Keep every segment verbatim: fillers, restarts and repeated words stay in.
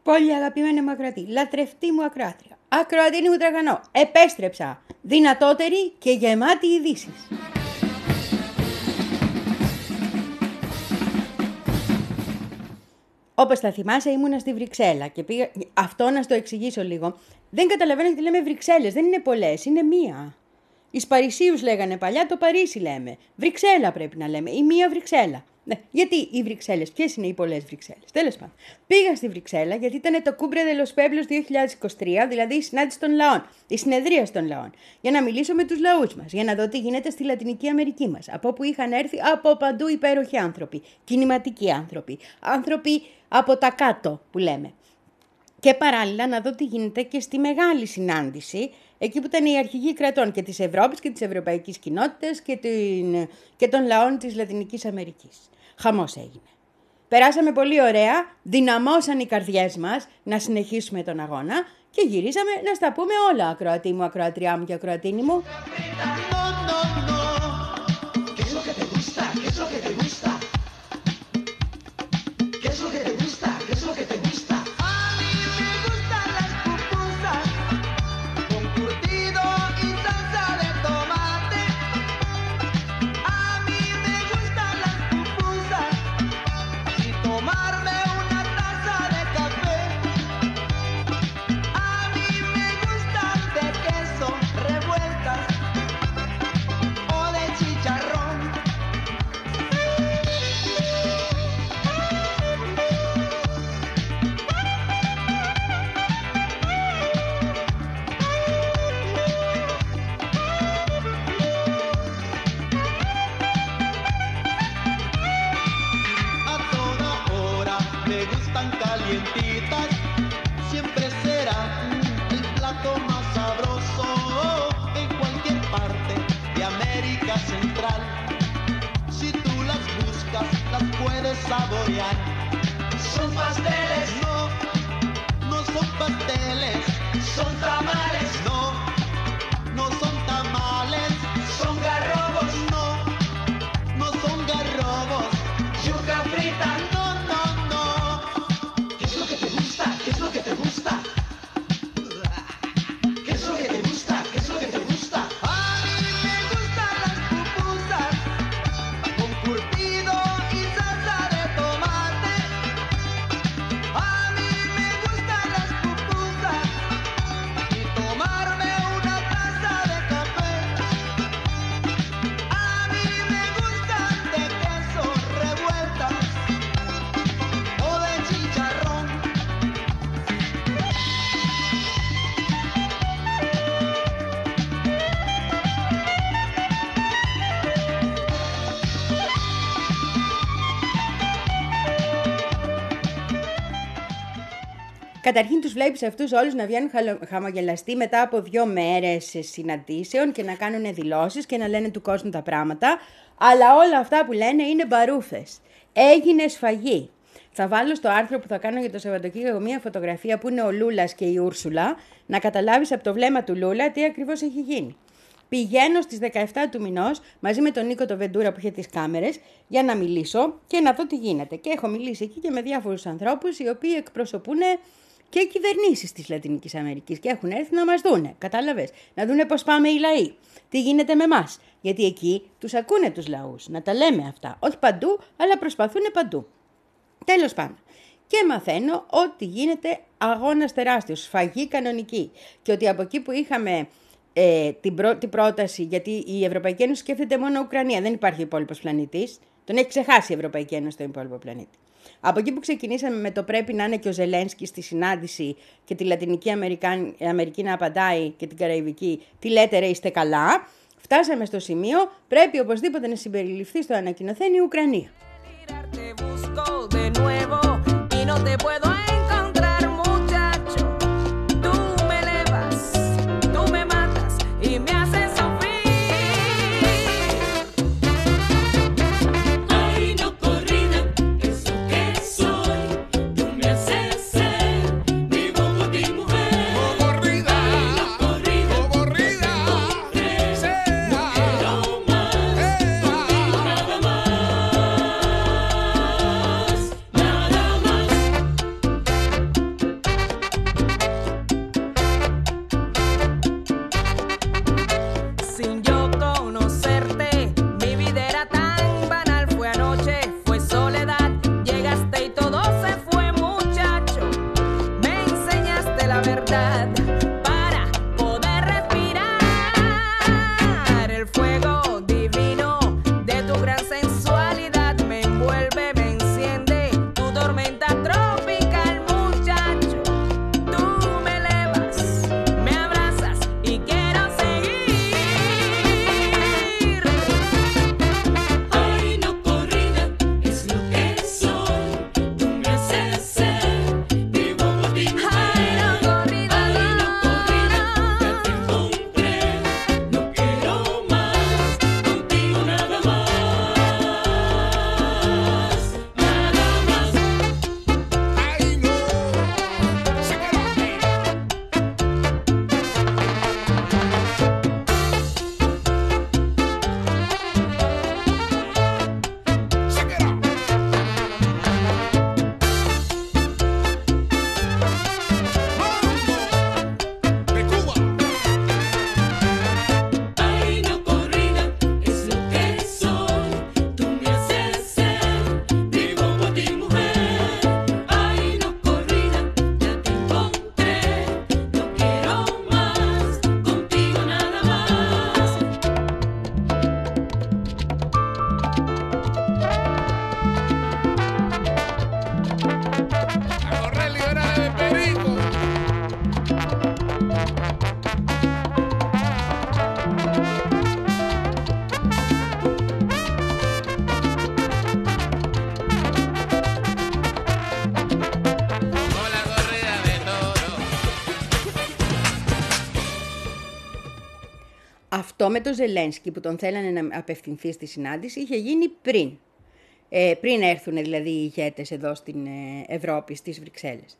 Πολύ αγαπημένη μου ακροατή, λατρευτή μου ακροάτρια, ακροατίνη μου τραγανό, επέστρεψα, δυνατότερη και γεμάτη ειδήσεις. Όπως θα θυμάσαι, ήμουνα στη Βρυξέλλα και πήγα. Αυτό να στο εξηγήσω λίγο. Δεν καταλαβαίνω γιατί λέμε Βρυξέλλες, δεν είναι πολλές, είναι μία. Εις Παρισίους λέγανε παλιά, το Παρίσι λέμε. Βρυξέλλα πρέπει να λέμε, ή μία Βρυξέλλα. Ναι, γιατί οι Βρυξέλλες, ποιες είναι οι πολλές Βρυξέλλες. Τέλος πάντων. Πήγα στη Βρυξέλλα γιατί ήταν το Cumbre de los Pueblos δύο χιλιάδες είκοσι τρία, δηλαδή η συνάντηση των λαών, η συνεδρία των λαών. Για να μιλήσω με τους λαούς μας, για να δω τι γίνεται στη Λατινική Αμερική μας. Από όπου είχαν έρθει από παντού υπέροχοι άνθρωποι, κινηματικοί άνθρωποι, άνθρωποι από τα κάτω που λέμε. Και παράλληλα να δω τι γίνεται και στη μεγάλη συνάντηση, εκεί που ήταν οι αρχηγοί κρατών και της Ευρώπης και της Ευρωπαϊκής Κοινότητας και, την, και των λαών της Λατινικής Αμερικής. Χαμός έγινε. Περάσαμε πολύ ωραία, δυναμώσαν οι καρδιές μας να συνεχίσουμε τον αγώνα και γυρίσαμε να στα πούμε όλα, ακροατή μου, ακροατριά μου και ακροατίνη μου. Saborear. Son pasteles, no, no son pasteles, son tamales, no, no son tamales, son garrobos, no, no son garrobos, yuca frita, no, no, no. ¿Qué es lo que te gusta? ¿Qué es lo que te gusta? ¿Qué es lo que te gusta? ¿Qué es lo que te gusta? A mí me gustan las pupusas con curtido y salsa de tomate. A mí me gustan las pupusas y tomarme una taza de café. A mí me gustan de queso revueltas o de chicharrón. Καταρχήν τους βλέπεις αυτούς όλους να βγαίνουν χαλο- χαμογελαστοί μετά από δύο μέρες συναντήσεων και να κάνουν δηλώσεις και να λένε του κόσμου τα πράγματα, αλλά όλα αυτά που λένε είναι μπαρούφες. Έγινε σφαγή. Θα βάλω στο άρθρο που θα κάνω για το Σαββατοκύριακο μια φωτογραφία που είναι ο Λούλας και η Ούρσουλα, να καταλάβεις από το βλέμμα του Λούλα τι ακριβώς έχει γίνει. Πηγαίνω στις δεκαεφτά του μηνός μαζί με τον Νίκο το Βεντούρα που είχε τις κάμερες για να μιλήσω και να δω τι γίνεται. Και έχω μιλήσει εκεί και με διάφορους ανθρώπους οι οποίοι εκπροσωπούν και κυβερνήσεις της Λατινικής Αμερικής και έχουν έρθει να μας δούνε, κατάλαβες, να δούνε πώς πάμε οι λαοί, τι γίνεται με εμάς. Γιατί εκεί τους ακούνε τους λαούς, να τα λέμε αυτά, όχι παντού, αλλά προσπαθούν παντού. Τέλος πάντων. Και μαθαίνω ότι γίνεται αγώνας τεράστιος, σφαγή κανονική και ότι από εκεί που είχαμε ε, την, πρό, την πρόταση, γιατί η Ευρωπαϊκή Ένωση σκέφτεται μόνο Ουκρανία, δεν υπάρχει υπόλοιπος πλανήτης, τον έχει ξεχάσει η Ευρωπαϊκή Ένωση τον υπόλοιπο πλανήτη. Από εκεί που ξεκινήσαμε με το πρέπει να είναι και ο Ζελένσκι στη συνάντηση και τη Λατινική Αμερική, Αμερική να απαντάει και την Καραϊβική, τι λέτε ρε είστε καλά, φτάσαμε στο σημείο πρέπει οπωσδήποτε να συμπεριληφθεί στο ανακοινωθέν η Ουκρανία. Nada Αυτό με τον Ζελένσκι που τον θέλανε να απευθυνθεί στη συνάντηση είχε γίνει πριν. Ε, πριν έρθουν δηλαδή οι ηγέτες εδώ στην ε, Ευρώπη, στις Βρυξέλλες.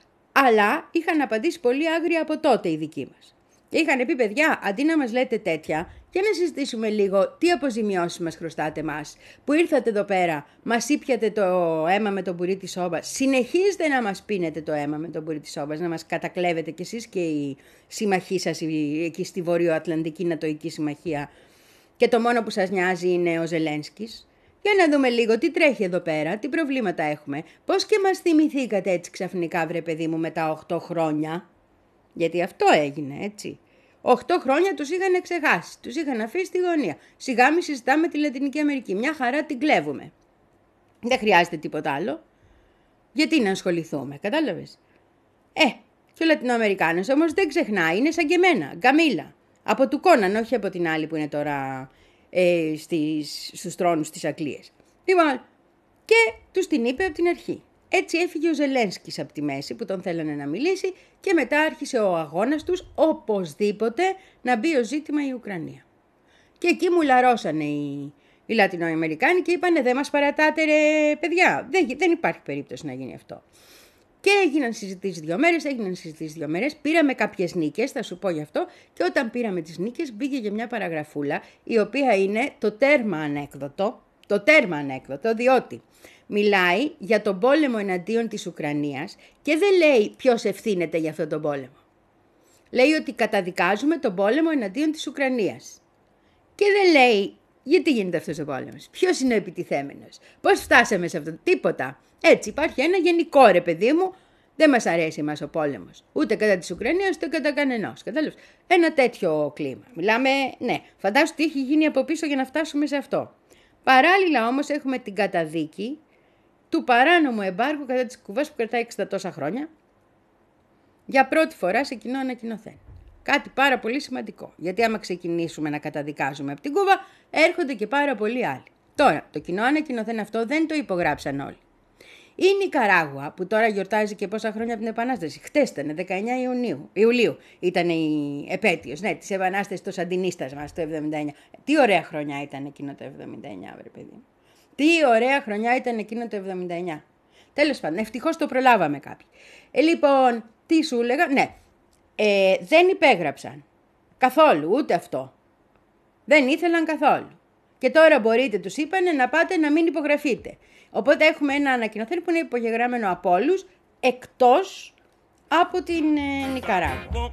Αλλά είχαν απαντήσει πολύ άγρια από τότε οι δικοί μας. Και είχαν πει, παιδιά, αντί να μας λέτε τέτοια, για να συζητήσουμε λίγο τι αποζημιώσεις μας χρωστάτε μας, που ήρθατε εδώ πέρα, μας ήπιατε το αίμα με τον πουρί της σόμπας, συνεχίζετε να μας πίνετε το αίμα με τον πουρί της σόμπας, να μας κατακλέβετε κι εσείς και οι συμμαχοί σας εκεί στη Βορειοατλαντική Νατοϊκή Συμμαχία και το μόνο που σας νοιάζει είναι ο Ζελένσκις. Για να δούμε λίγο τι τρέχει εδώ πέρα, τι προβλήματα έχουμε, πώς και μας θυμηθήκατε έτσι ξαφνικά, βρε παιδί μου, μετά οχτώ χρόνια. Γιατί αυτό έγινε, έτσι. Οχτώ χρόνια τους είχαν ξεχάσει, τους είχαν αφήσει στη γωνία. Σιγά μη συζητάμε τη Λατινική Αμερική, μια χαρά την κλέβουμε. Δεν χρειάζεται τίποτα άλλο. Γιατί να ασχοληθούμε, κατάλαβες. Ε, και ο Λατινοαμερικάνος όμως δεν ξεχνάει, είναι σαν και εμένα, γκαμίλα. Από του Κόναν, όχι από την άλλη που είναι τώρα ε, στις, στους τρόνους της Αγγλίας. Λοιπόν, και τους την είπε από την αρχή. Έτσι έφυγε ο Ζελένσκις από τη μέση που τον θέλανε να μιλήσει και μετά άρχισε ο αγώνας τους οπωσδήποτε να μπει ο ζήτημα η Ουκρανία. Και εκεί μουλαρώσανε οι, οι Λατινοαμερικάνοι και είπανε δεν μας παρατάτε ρε παιδιά, δεν, δεν υπάρχει περίπτωση να γίνει αυτό. Και έγιναν συζητήσεις δύο μέρες, έγιναν συζητήσεις δύο μέρες, πήραμε κάποιες νίκες, θα σου πω γι' αυτό, και όταν πήραμε τις νίκες μπήκε για μια παραγραφούλα η οποία είναι το τέρμα ανέκδοτο, το τέρμα ανέκδοτο διότι μιλάει για τον πόλεμο εναντίον της Ουκρανίας και δεν λέει ποιος ευθύνεται για αυτόν τον πόλεμο. Λέει ότι καταδικάζουμε τον πόλεμο εναντίον της Ουκρανίας. Και δεν λέει γιατί γίνεται αυτός ο πόλεμος, ποιος είναι ο επιτιθέμενος, πώς φτάσαμε σε αυτό, τίποτα. Έτσι υπάρχει ένα γενικό ρε παιδί μου, δεν μας αρέσει εμάς ο πόλεμος, ούτε κατά της Ουκρανίας ούτε κατά κανενός. Κατάλαβες, ένα τέτοιο κλίμα. Μιλάμε, ναι, φαντάσου τι έχει γίνει από πίσω για να φτάσουμε σε αυτό. Παράλληλα όμως έχουμε την καταδίκη του παράνομου εμπάργου κατά της Κούβας που κρατάει εξήντα τόσα χρόνια για πρώτη φορά σε κοινό ανακοινωθέν. Κάτι πάρα πολύ σημαντικό, γιατί άμα ξεκινήσουμε να καταδικάζουμε από την Κούβα έρχονται και πάρα πολλοί άλλοι. Τώρα, το κοινό ανακοινωθέν αυτό δεν το υπογράψαν όλοι. Η Νικαράγουα, που τώρα γιορτάζει και πόσα χρόνια από την Επανάσταση, χτες ήταν, δεκαεννέα Ιουνίου, Ιουλίου, ήταν η επέτειος, ναι, της Επανάστασης των Σαντινίστας μας το εβδομήντα εννέα. Τι ωραία χρονιά ήταν εκείνο το εβδομήντα εννέα, βρε παιδί. Τι ωραία χρονιά ήταν εκείνο το εβδομήντα εννέα. Τέλος πάντων, ευτυχώς το προλάβαμε κάποιοι. Ε, λοιπόν, τι σου έλεγα, ναι, ε, δεν υπέγραψαν καθόλου, ούτε αυτό. Δεν ήθελαν καθόλου. Και τώρα μπορείτε, τους είπανε, να πάτε να μην υπογραφείτε. Οπότε έχουμε ένα ανακοινωθέν που είναι υπογεγραμμένο από όλους, εκτός από την ε, Νικαράγουα.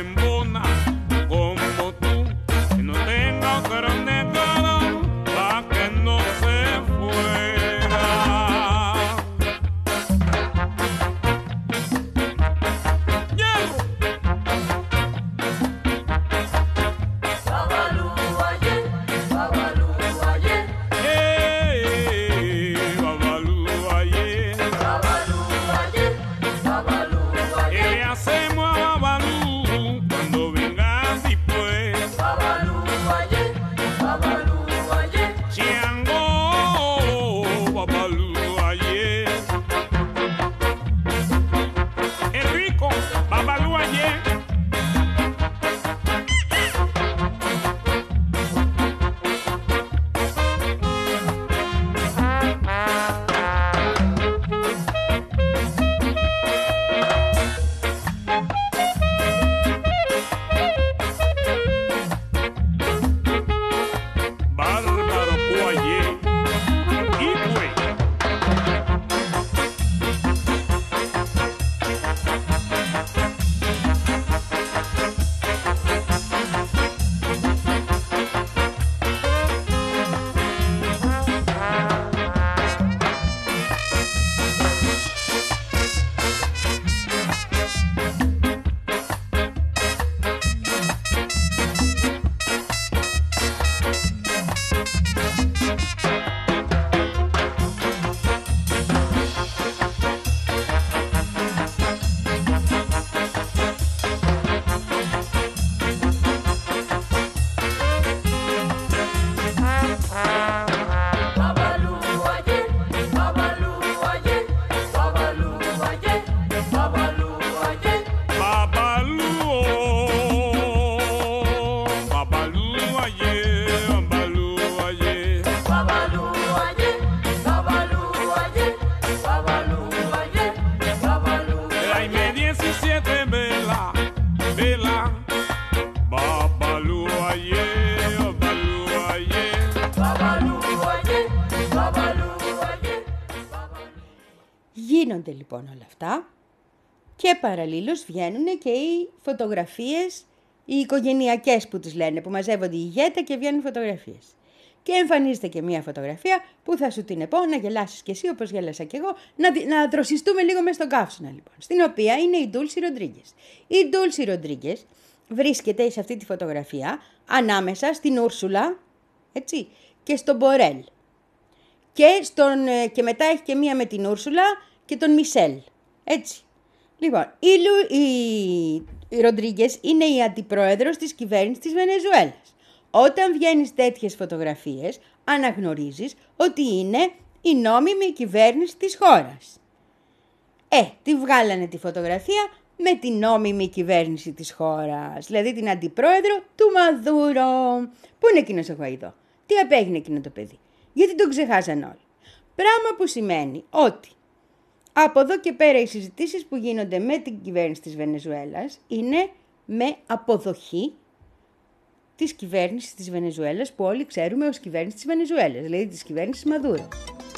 Como tú, que no tenga cara negra, pa' Γίνονται λοιπόν όλα αυτά και παραλλήλως βγαίνουν και οι φωτογραφίες, οι οικογενειακές που τις λένε, που μαζεύονται η ηγέτα και βγαίνουν φωτογραφίες. Και εμφανίζεται και μία φωτογραφία που θα σου την πω να γελάσεις κι εσύ όπως γέλασα κι εγώ, να, να δροσιστούμε λίγο μέσα στον καύσωνα λοιπόν, στην οποία είναι η Ντούλση Ροντρίγκες. Η Ντούλση Ροντρίγκες βρίσκεται σε αυτή τη φωτογραφία ανάμεσα στην Ούρσουλα, έτσι, και στον Μπορέλ. Και, στον, και μετά έχει και μία με την Ούρσουλα και τον Μισελ, έτσι. Λοιπόν, η, Λου, η, η Ροντρίγκες είναι η αντιπρόεδρος της κυβέρνησης της Βενεζουέλας. Όταν βγαίνεις τέτοιες φωτογραφίες, αναγνωρίζεις ότι είναι η νόμιμη κυβέρνηση της χώρας. Ε, τη βγάλανε τη φωτογραφία με την νόμιμη κυβέρνηση της χώρας, δηλαδή την αντιπρόεδρο του Μαδούρο. Πού είναι εκείνος ο Γουαϊδό? Τι απέγινε εκείνο το παιδί? Γιατί τον ξεχάσαν όλοι? Πράγμα που σημαίνει ότι από εδώ και πέρα οι συζητήσεις που γίνονται με την κυβέρνηση της Βενεζουέλας είναι με αποδοχή της κυβέρνησης της Βενεζουέλας, που όλοι ξέρουμε ως κυβέρνηση της Βενεζουέλας, δηλαδή της κυβέρνησης Μαδούρο.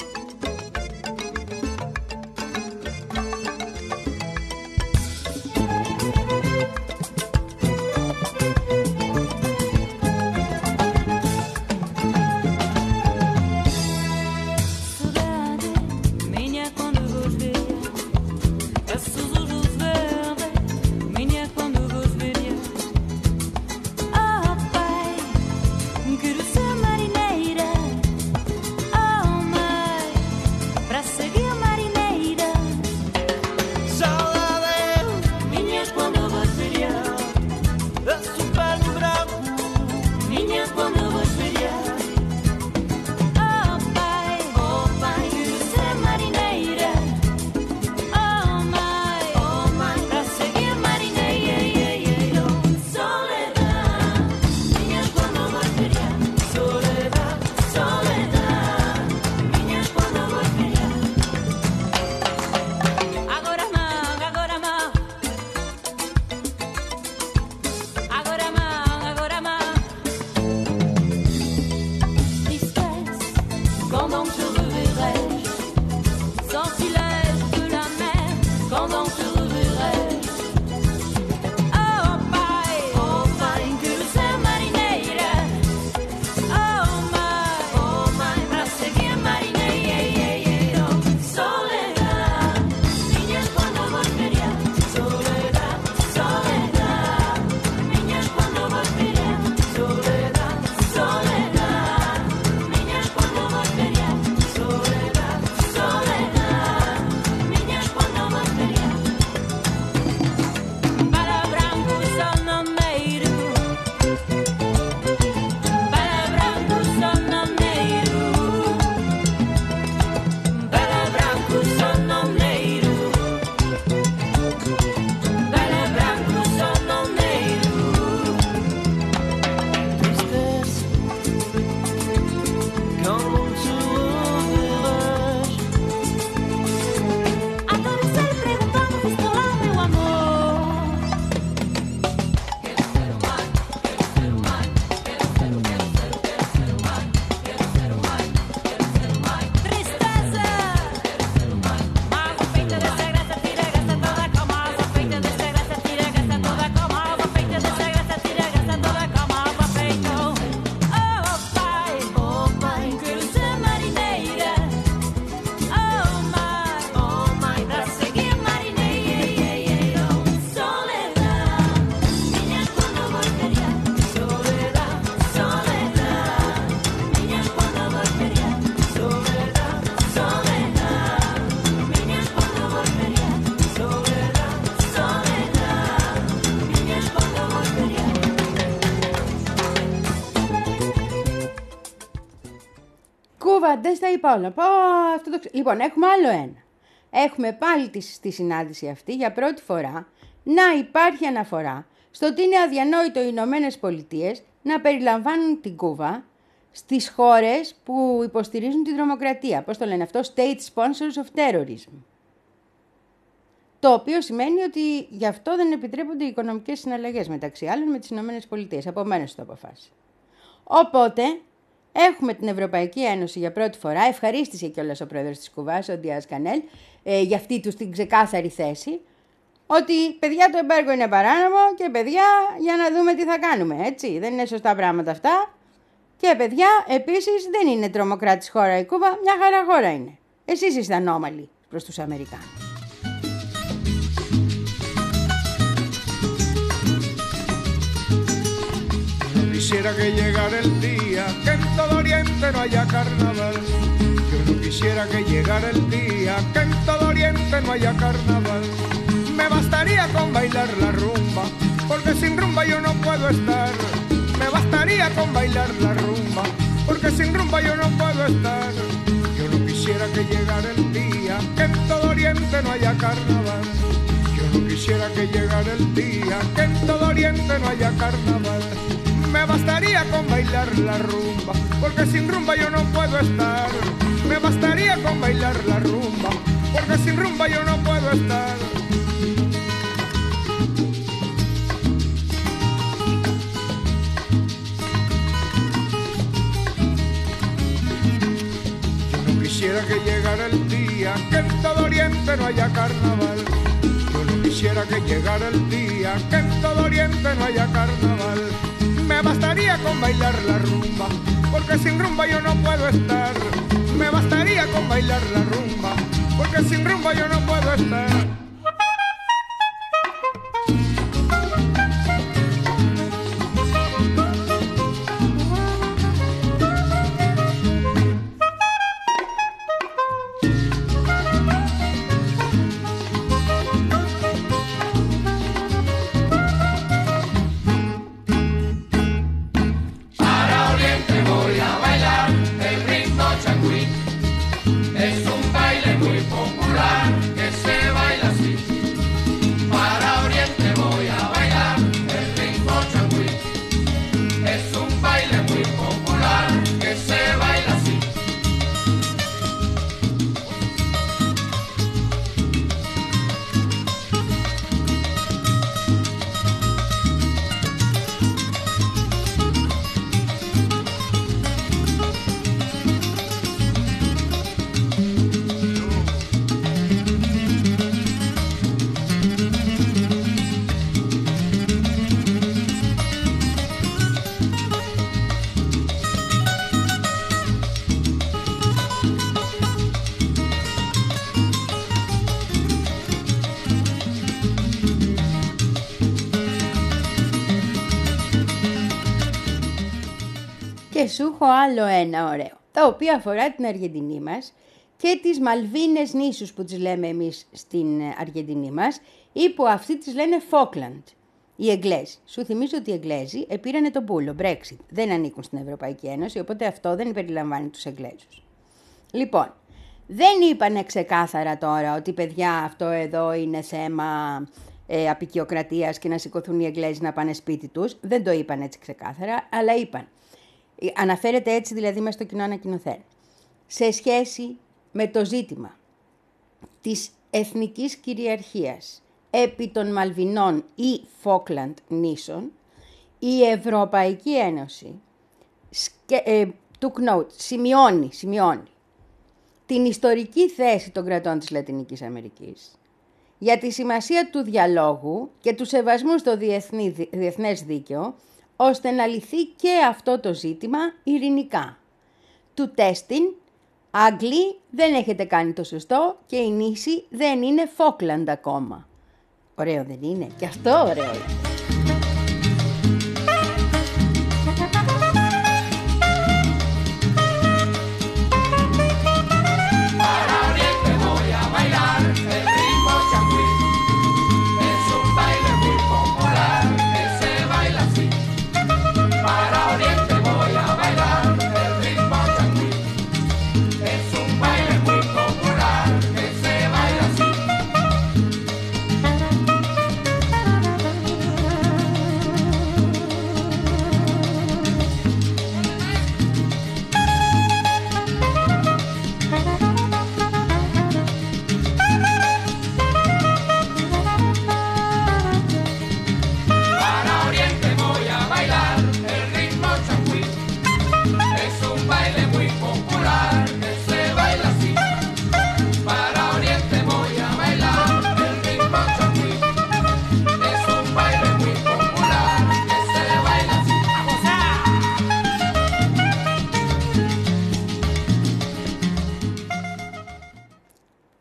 δεν στα είπα όλα. Πω, αυτό το... Λοιπόν, έχουμε άλλο ένα. Έχουμε πάλι τη, στη συνάντηση αυτή για πρώτη φορά να υπάρχει αναφορά στο ότι είναι αδιανόητο οι Ηνωμένες Πολιτείες να περιλαμβάνουν την Κούβα στις χώρες που υποστηρίζουν τη τρομοκρατία. Πώς το λένε αυτό, State Sponsors of Terrorism. Το οποίο σημαίνει ότι γι' αυτό δεν επιτρέπονται οι οικονομικές συναλλαγές μεταξύ άλλων με τις Ηνωμένες Πολιτείες. Από μένες το αποφάσισε. Οπότε Έχουμε την Ευρωπαϊκή Ένωση για πρώτη φορά, ευχαρίστησε κιόλας ο πρόεδρος της Κουβάς, ο Ντιάζ Κανέλ, ε, για αυτή του την ξεκάθαρη θέση, ότι παιδιά το εμπάργκο είναι παράνομο και παιδιά για να δούμε τι θα κάνουμε, έτσι, δεν είναι σωστά πράγματα αυτά. Και παιδιά, επίσης δεν είναι τρομοκράτης χώρα η Κούβα, μια χαρά χώρα είναι. Εσείς είστε ανώμαλοι προς τους Αμερικάνους. Quisiera que llegara el día que en todo Oriente no haya carnaval. Yo no quisiera que llegara el día que en todo Oriente no haya carnaval. Me bastaría con bailar la rumba, porque sin rumba yo no puedo estar. Me bastaría con bailar la rumba, porque sin rumba yo no puedo estar. Yo no quisiera que llegara el día que en todo Oriente no haya carnaval. Yo no quisiera que llegara el día que en todo Oriente no haya carnaval. Me bastaría con bailar la rumba, porque sin rumba yo no puedo estar. Me bastaría con bailar la rumba, porque sin rumba yo no puedo estar. Yo no quisiera que llegara el día que en todo Oriente no haya carnaval. Yo no quisiera que llegara el día que en todo Oriente no haya carnaval. Me bastaría con bailar la rumba, porque sin rumba yo no puedo estar. Me bastaría con bailar la rumba, porque sin rumba yo no puedo estar. Και σου έχω άλλο ένα ωραίο, το οποίο αφορά την Αργεντινή μας και τις Μαλβίνες νήσους που τις λέμε εμείς στην Αργεντινή μας, ή που αυτοί τις λένε Φόκλαντ, οι Εγγλέζοι. Σου θυμίζω ότι οι Εγγλέζοι επήρανε τον πούλο, Brexit, δεν ανήκουν στην Ευρωπαϊκή Ένωση, οπότε αυτό δεν περιλαμβάνει τους Εγγλέζους. Λοιπόν, δεν είπανε ξεκάθαρα τώρα ότι παιδιά αυτό εδώ είναι θέμα ε, απικιοκρατίας και να σηκωθούν οι Εγγλέζοι να πάνε σπίτι τους, δεν το είπαν έτσι ξεκάθαρα, αλλά είπαν. Αναφέρεται έτσι δηλαδή μέσα στο κοινό ανακοινωθέν. Σε σχέση με το ζήτημα της εθνικής κυριαρχίας επί των Μαλβινών ή Φόκλαντ νήσων, η Ευρωπαϊκή Ένωση ε, took note, σημειώνει, σημειώνει την ιστορική θέση των κρατών της Λατινικής Αμερικής για τη σημασία του διαλόγου και του σεβασμού στο διεθνή, διεθνές δίκαιο, ώστε να λυθεί και αυτό το ζήτημα ειρηνικά. Του τέστην, Άγγλοι δεν έχετε κάνει το σωστό και η νήσι δεν είναι Φόκλαντ ακόμα. Ωραίο δεν είναι? Και αυτό ωραίο είναι.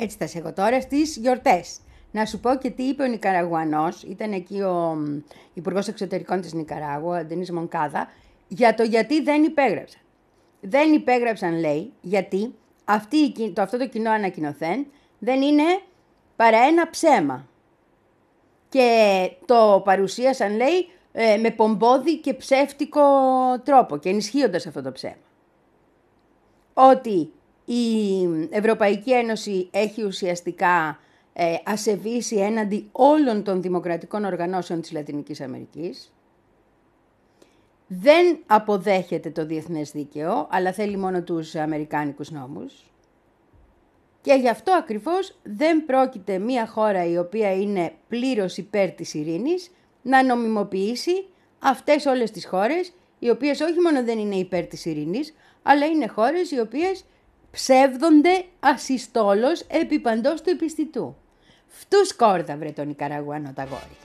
Έτσι θα σε έχω τώρα στις γιορτές. Να σου πω και τι είπε ο Νικαραγουανός, ήταν εκεί ο Υπουργός Εξωτερικών της Νικαράγουα, ο Ντενίς Μονκάδα, για το γιατί δεν υπέγραψαν. Δεν υπέγραψαν, λέει, γιατί αυτή, το, αυτό το κοινό ανακοινωθέν δεν είναι παρά ένα ψέμα. Και το παρουσίασαν, λέει, με πομπόδι και ψεύτικο τρόπο και ενισχύοντας αυτό το ψέμα. Ότι η Ευρωπαϊκή Ένωση έχει ουσιαστικά ε, ασεβήσει έναντι όλων των δημοκρατικών οργανώσεων της Λατινικής Αμερικής. Δεν αποδέχεται το διεθνές δίκαιο, αλλά θέλει μόνο τους αμερικάνικους νόμους. Και γι' αυτό ακριβώς δεν πρόκειται μια χώρα η οποία είναι πλήρως υπέρ της ειρήνης να νομιμοποιήσει αυτές όλες τις χώρες, οι οποίες όχι μόνο δεν είναι υπέρ της ειρήνης, αλλά είναι χώρες οι οποίες ψεύδονται ασυστόλως επί παντός του επιστητού. Φτού σκόρδα βρε τον Νικαραγουανό τα γόρι.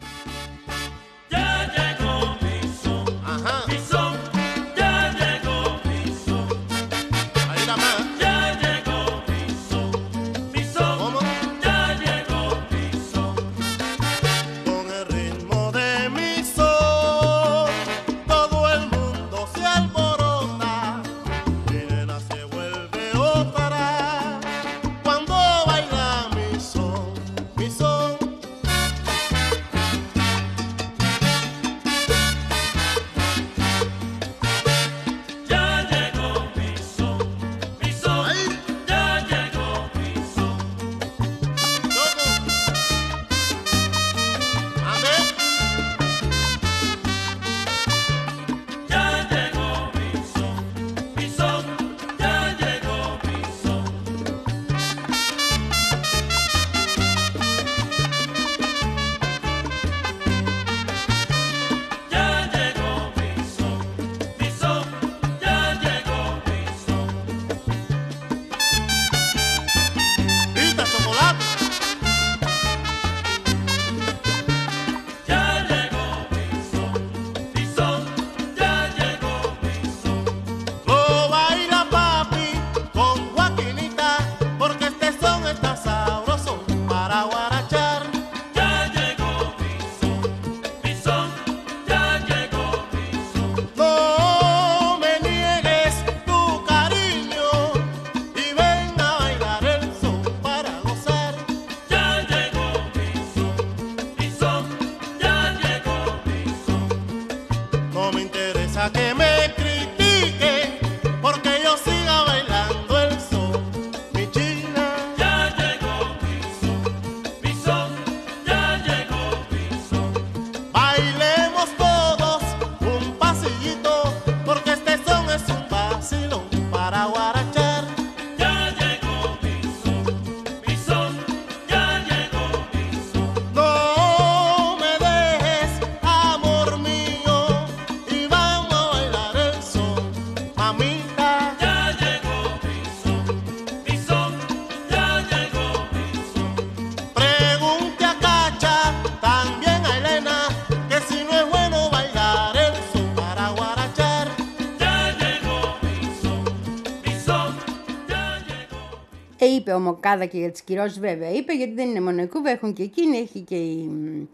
Είπε ο Μοκάδα και για τις κυρώσεις, βέβαια είπε, γιατί δεν είναι μόνο η Κούβα, έχουν και εκείνη, έχει και η,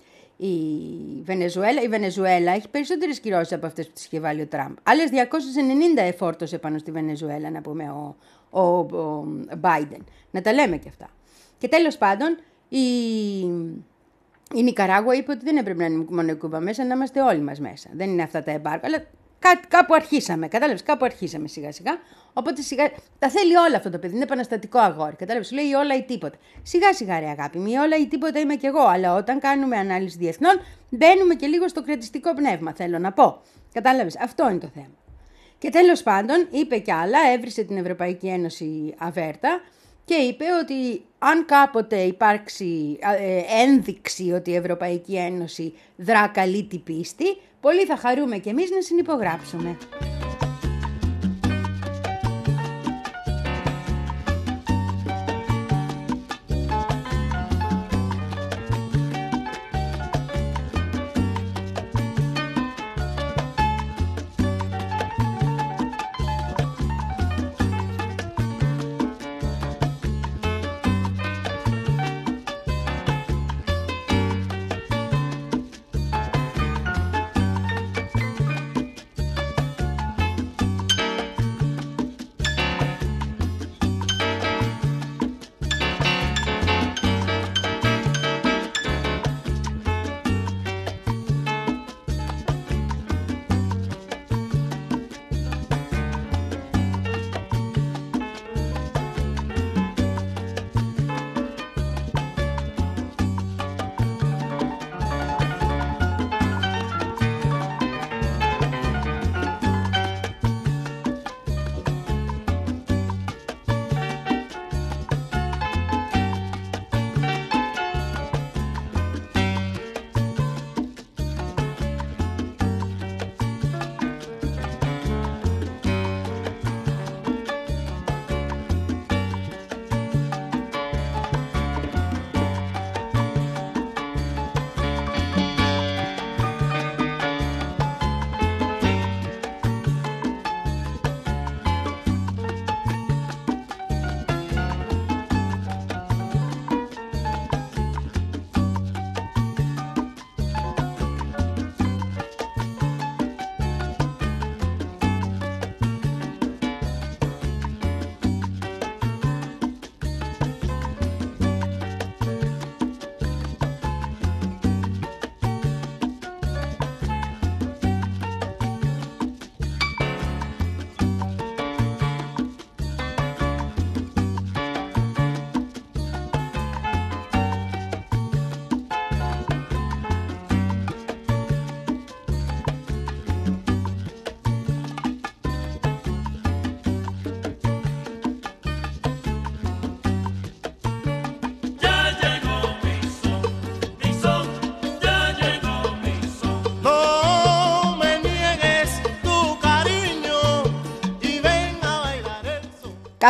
η Βενεζουέλα. Η Βενεζουέλα έχει περισσότερες κυρώσεις από αυτές που τις είχε βάλει ο Τραμπ. Άλλες διακόσιες ενενήντα εφόρτωσε πάνω στη Βενεζουέλα, να πούμε, ο, ο, ο Biden. Να τα λέμε και αυτά. Και τέλος πάντων, η, η Νικαράγουα είπε ότι δεν έπρεπε να είναι μόνο η Κούβα μέσα, να είμαστε όλοι μας μέσα. Δεν είναι αυτά τα εμπάρκα, αλλά Κά, κάπου αρχίσαμε, κατάλαβες, κάπου αρχίσαμε σιγά σιγά. Οπότε σιγά, τα θέλει όλα αυτό το παιδί, είναι επαναστατικό αγόρι. Κατάλαβες, σου λέει όλα ή τίποτα. Σιγά σιγά, ρε αγάπη μου, όλα ή τίποτα είμαι κι εγώ. Αλλά όταν κάνουμε ανάλυση διεθνών, μπαίνουμε και λίγο στο κρατιστικό πνεύμα, θέλω να πω. Κατάλαβες, αυτό είναι το θέμα. Και τέλος πάντων, είπε κι άλλα, έβρισε την Ευρωπαϊκή Ένωση αβέρτα και είπε ότι αν κάποτε υπάρξει ε, ένδειξη ότι η Ευρωπαϊκή Ένωση δρά καλή την πίστη, πολύ θα χαρούμε κι εμείς να συνυπογράψουμε.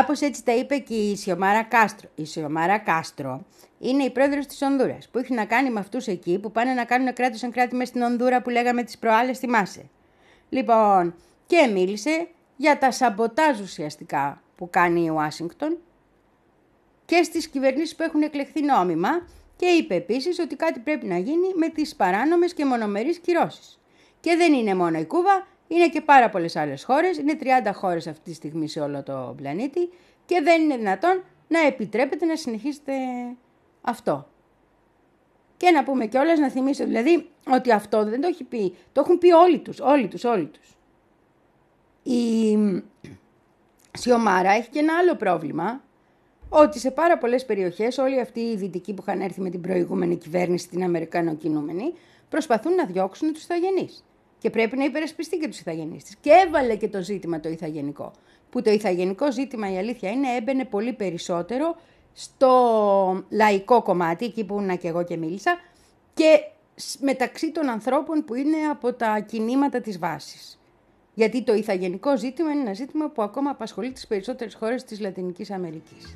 Κάπως έτσι τα είπε και η Σιωμάρα Κάστρο. Η Σιωμάρα Κάστρο είναι η πρόεδρος της Ονδούρας, που έχει να κάνει με αυτούς εκεί που πάνε να κάνουν κράτος εν κράτη μες στην Ονδούρα που λέγαμε τις προάλλες, θυμάσαι. Λοιπόν, και μίλησε για τα σαμποτάζ ουσιαστικά που κάνει η Ουάσιγκτον και στις κυβερνήσεις που έχουν εκλεχθεί νόμιμα και είπε επίσης ότι κάτι πρέπει να γίνει με τις παράνομες και μονομερείς κυρώσεις. Και δεν είναι μόνο η Κούβα, είναι και πάρα πολλές άλλες χώρες, είναι τριάντα χώρες αυτή τη στιγμή σε όλο το πλανήτη και δεν είναι δυνατόν να επιτρέπεται να συνεχίσετε αυτό. Και να πούμε κιόλας, να θυμίσω δηλαδή ότι αυτό δεν το έχει πει, το έχουν πει όλοι τους, όλοι τους, όλοι τους. Η Σιωμάρα έχει και ένα άλλο πρόβλημα, ότι σε πάρα πολλές περιοχές όλοι αυτοί οι δυτικοί που είχαν έρθει με την προηγούμενη κυβέρνηση, την Αμερικανοκινούμενη, προσπαθούν να διώξουν τους ηθαγενείς. Και πρέπει να υπερασπιστεί και τους ηθαγενείς της. Και έβαλε και το ζήτημα το ηθαγενικό. Που το ηθαγενικό ζήτημα, η αλήθεια είναι, έμπαινε πολύ περισσότερο στο λαϊκό κομμάτι, εκεί που ήμουν και εγώ και μίλησα, και μεταξύ των ανθρώπων που είναι από τα κινήματα της βάσης. Γιατί το ηθαγενικό ζήτημα είναι ένα ζήτημα που ακόμα απασχολεί τις περισσότερες χώρες της Λατινικής Αμερικής.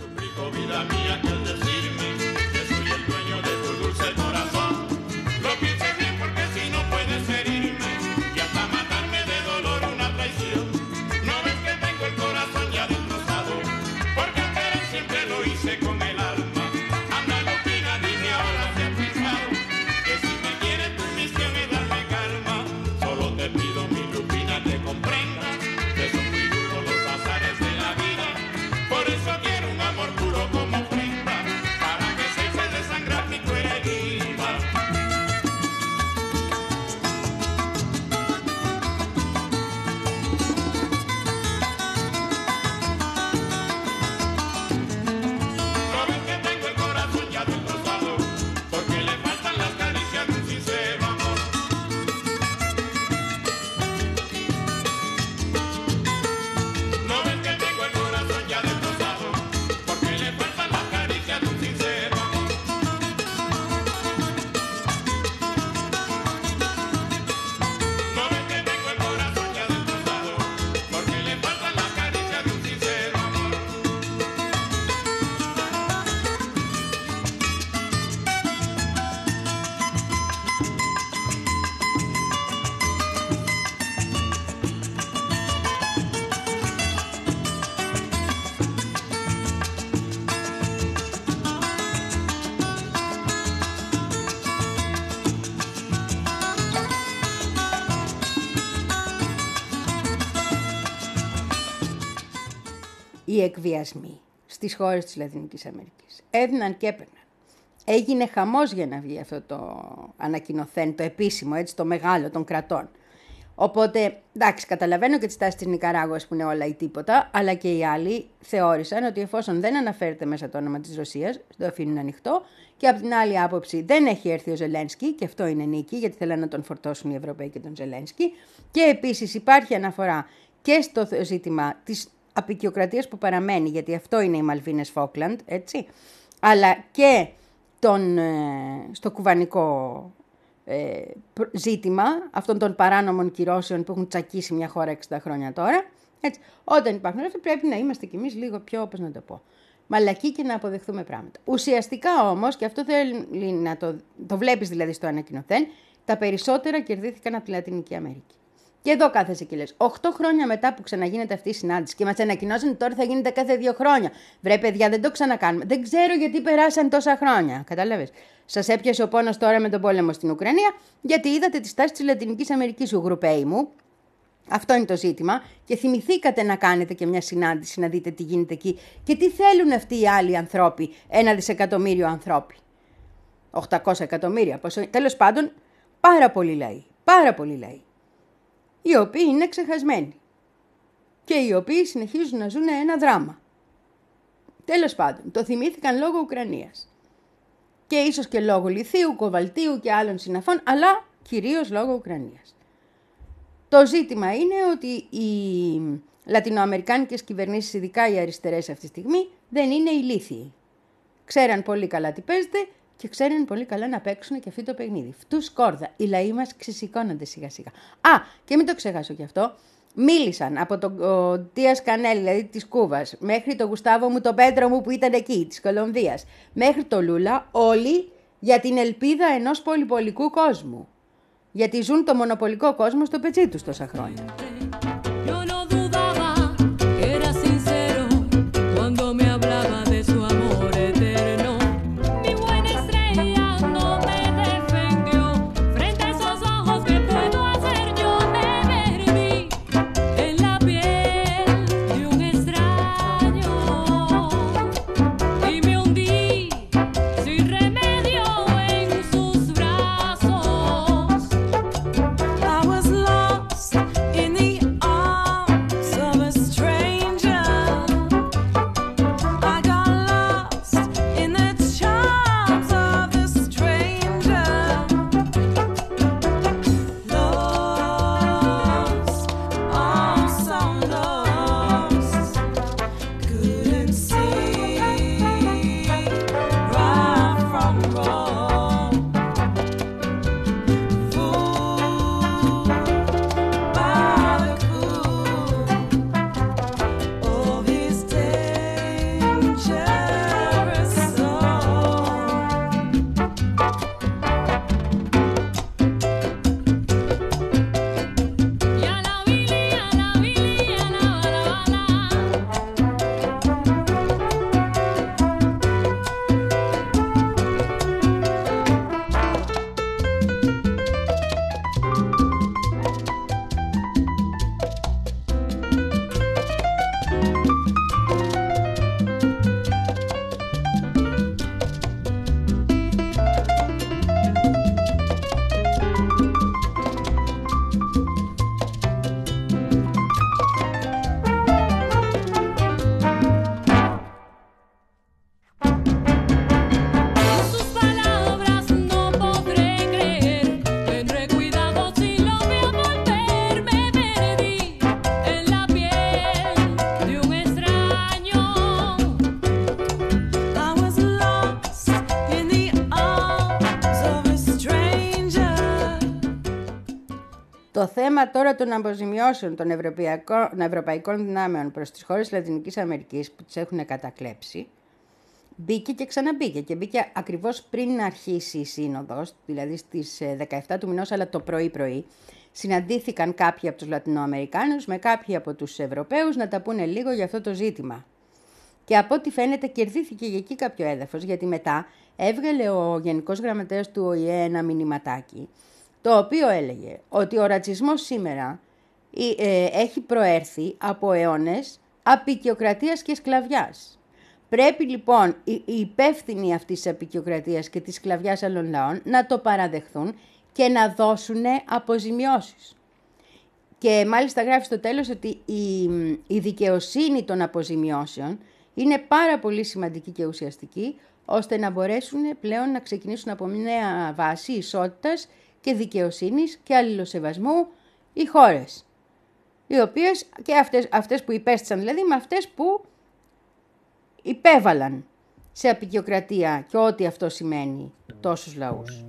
Οι εκβιασμοί στις χώρες της Λατινικής Αμερικής έδιναν και έπαιρναν. Έγινε χαμός για να βγει αυτό το ανακοινωθέν, το επίσημο, έτσι, το μεγάλο των κρατών. Οπότε, εντάξει, καταλαβαίνω και τη στάση της Νικαράγουας που είναι όλα ή τίποτα, αλλά και οι άλλοι θεώρησαν ότι εφόσον δεν αναφέρεται μέσα το όνομα της Ρωσίας, το αφήνουν ανοιχτό, και από την άλλη άποψη δεν έχει έρθει ο Ζελένσκι, και αυτό είναι νίκη, γιατί θέλουν να τον φορτώσουν οι Ευρωπαίοι και τον Ζελένσκι, και επίσης υπάρχει αναφορά και στο ζήτημα της αποικιοκρατίας που παραμένει, γιατί αυτό είναι οι Μαλβίνες Φόκλαντ, έτσι, αλλά και τον, στο κουβανικό ε, ζήτημα αυτών των παράνομων κυρώσεων που έχουν τσακίσει μια χώρα εξήντα χρόνια τώρα. Έτσι. Όταν υπάρχουν αυτά πρέπει να είμαστε κι εμείς λίγο πιο, όπως να το πω, μαλακοί και να αποδεχθούμε πράγματα. Ουσιαστικά όμως, και αυτό θέλει να το, το βλέπεις δηλαδή στο ανακοινωθέν, τα περισσότερα κερδίθηκαν από τη Λατινική Αμερική. Και εδώ κάθεσαι και λες, οκτώ χρόνια μετά που ξαναγίνεται αυτή η συνάντηση και μας ανακοινώσαν τώρα θα γίνεται κάθε δύο χρόνια. Βρε παιδιά, δεν το ξανακάνουμε. Δεν ξέρω γιατί περάσαν τόσα χρόνια. Κατάλαβες. Σας έπιασε ο πόνος τώρα με τον πόλεμο στην Ουκρανία, γιατί είδατε τη στάση της Λατινικής Αμερικής, Ουγγρουπαίοι μου. Αυτό είναι το ζήτημα. Και θυμηθήκατε να κάνετε και μια συνάντηση, να δείτε τι γίνεται εκεί και τι θέλουν αυτοί οι άλλοι ανθρώποι, ένα δισεκατομμύριο ανθρώποι. οκτακόσια εκατομμύρια. Τέλος πάντων, πάρα πολλοί λαοί. Πάρα πολλοί λαοί. Οι οποίοι είναι ξεχασμένοι και οι οποίοι συνεχίζουν να ζουν ένα δράμα. Τέλος πάντων, το θυμήθηκαν λόγω Ουκρανίας και ίσως και λόγω λιθίου, κοβαλτίου και άλλων συναφών, αλλά κυρίως λόγω Ουκρανίας. Το ζήτημα είναι ότι οι λατινοαμερικάνικες κυβερνήσεις, ειδικά οι αριστερές αυτή τη στιγμή, δεν είναι ηλίθιοι. Ξέραν πολύ καλά τι παίζεται και ξέρουν πολύ καλά να παίξουν και αυτό το παιχνίδι. Φτού σκόρδα. Οι λαοί μας ξεσηκώνονται σιγά σιγά. Α, και μην το ξεχάσω κι αυτό. Μίλησαν από τον Δίας Κανέλ, δηλαδή της Κούβας, μέχρι τον Γουστάβο μου, τον Πέτρο μου που ήταν εκεί, της Κολομβίας, μέχρι τον Λούλα, όλοι για την ελπίδα ενός πολυπολικού κόσμου. Γιατί ζουν το μονοπολικό κόσμο στο πετσί τους τόσα χρόνια. Το θέμα τώρα των αποζημιώσεων των ευρωπαϊκών, ευρωπαϊκών δυνάμεων προς τις χώρες Λατινικής Αμερικής που τις έχουν κατακλέψει μπήκε και ξαναμπήκε και μπήκε ακριβώς πριν αρχίσει η σύνοδος, δηλαδή στις δεκαεπτά του μηνός, αλλά το πρωί-πρωί. Συναντήθηκαν κάποιοι από τους Λατινοαμερικάνους με κάποιοι από τους Ευρωπαίους να τα πούνε λίγο για αυτό το ζήτημα. Και από ό,τι φαίνεται κερδίθηκε για εκεί κάποιο έδαφος, γιατί μετά έβγαλε ο Γενικός Γραμματέας του Ο Η Ε ένα μηνυματάκι, το οποίο έλεγε ότι ο ρατσισμός σήμερα ε, έχει προέρθει από αιώνες αποικιοκρατίας και σκλαβιάς. Πρέπει λοιπόν οι υπεύθυνοι αυτής της αποικιοκρατίας και της σκλαβιάς άλλων λαών να το παραδεχθούν και να δώσουν αποζημιώσεις. Και μάλιστα γράφει στο τέλος ότι η, η δικαιοσύνη των αποζημιώσεων είναι πάρα πολύ σημαντική και ουσιαστική, ώστε να μπορέσουν πλέον να ξεκινήσουν από μια βάση ισότητας και δικαιοσύνης και αλληλοσεβασμού οι χώρες, οι οποίες και αυτές, αυτές που υπέστησαν, δηλαδή με αυτές που υπέβαλαν σε αποικιοκρατία και ό,τι αυτό σημαίνει τόσους λαούς.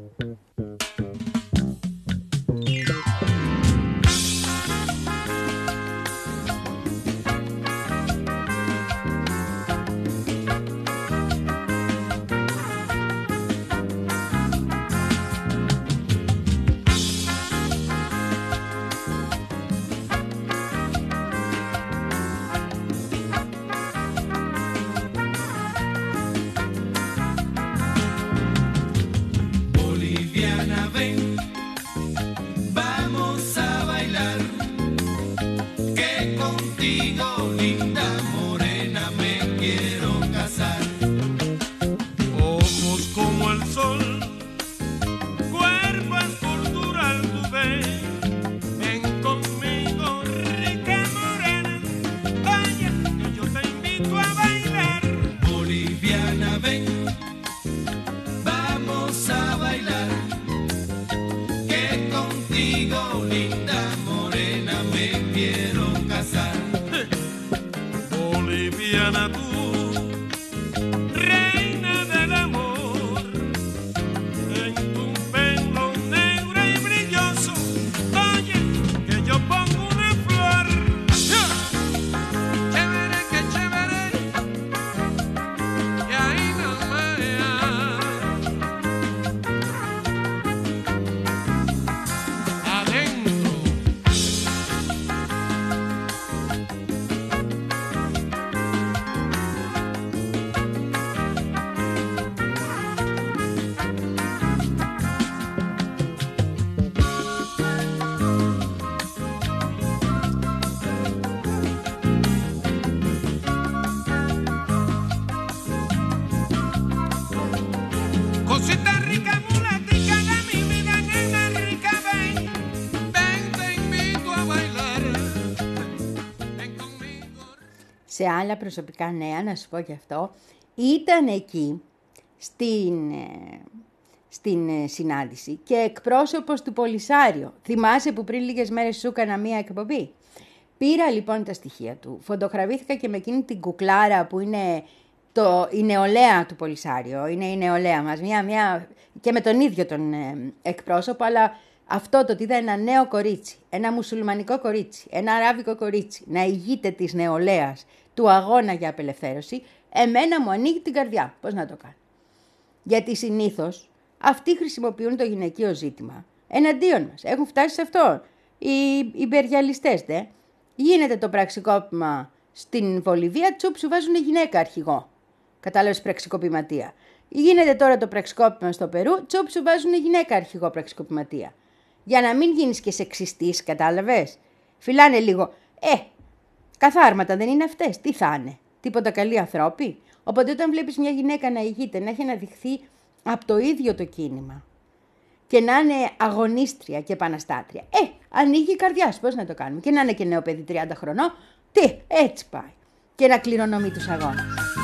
Cosita rica, mulatica de mi vida, nena rica, ven, ven, te invito a bailar, ven conmigo. Σε άλλα προσωπικά νέα, να σου πω και αυτό, ήταν εκεί στην, ε, στην ε, συνάντηση και εκπρόσωπος του Πολυσάριο. Θυμάσαι που πριν λίγες μέρες σου έκανα μία εκπομπή? Πήρα λοιπόν τα στοιχεία του, φωτογραφήθηκα και με εκείνη την κουκλάρα που είναι το, η νεολαία του Πολυσάριο, είναι η νεολαία μας, μια, μια, και με τον ίδιο τον ε, εκπρόσωπο, αλλά αυτό το ότι είδα ένα νέο κορίτσι, ένα μουσουλμανικό κορίτσι, ένα αράβικο κορίτσι, να ηγείται της νεολαίας του αγώνα για απελευθέρωση, εμένα μου ανοίγει την καρδιά. Πώς να το κάνω? Γιατί συνήθως αυτοί χρησιμοποιούν το γυναικείο ζήτημα εναντίον μας. Έχουν φτάσει σε αυτό. Οι υπεριαλιστές, δε. Γίνεται το πραξικόπημα στην Βολιβία, τσουπ σου βάζουν γυναίκα αρχηγό. Κατάλαβες, πραξικοπηματία. Γίνεται τώρα το πραξικόπημα στο Περού, τσουπ σου βάζουν γυναίκα αρχηγό πραξικοπηματία. Για να μην γίνεις και σεξιστής, κατάλαβες. Φυλάνε λίγο. Ε, καθάρματα δεν είναι αυτές. Τι θα είναι? Τίποτα καλοί ανθρώποι? Οπότε όταν βλέπεις μια γυναίκα να ηγείται, να έχει αναδειχθεί από το ίδιο το κίνημα και να είναι αγωνίστρια και επαναστάτρια, ε, ανοίγει η καρδιά σου, πώς να το κάνουμε? Και να είναι και νέο παιδί τριάντα χρονών, τι, έτσι πάει. Και να κληρονομεί τους αγώνες.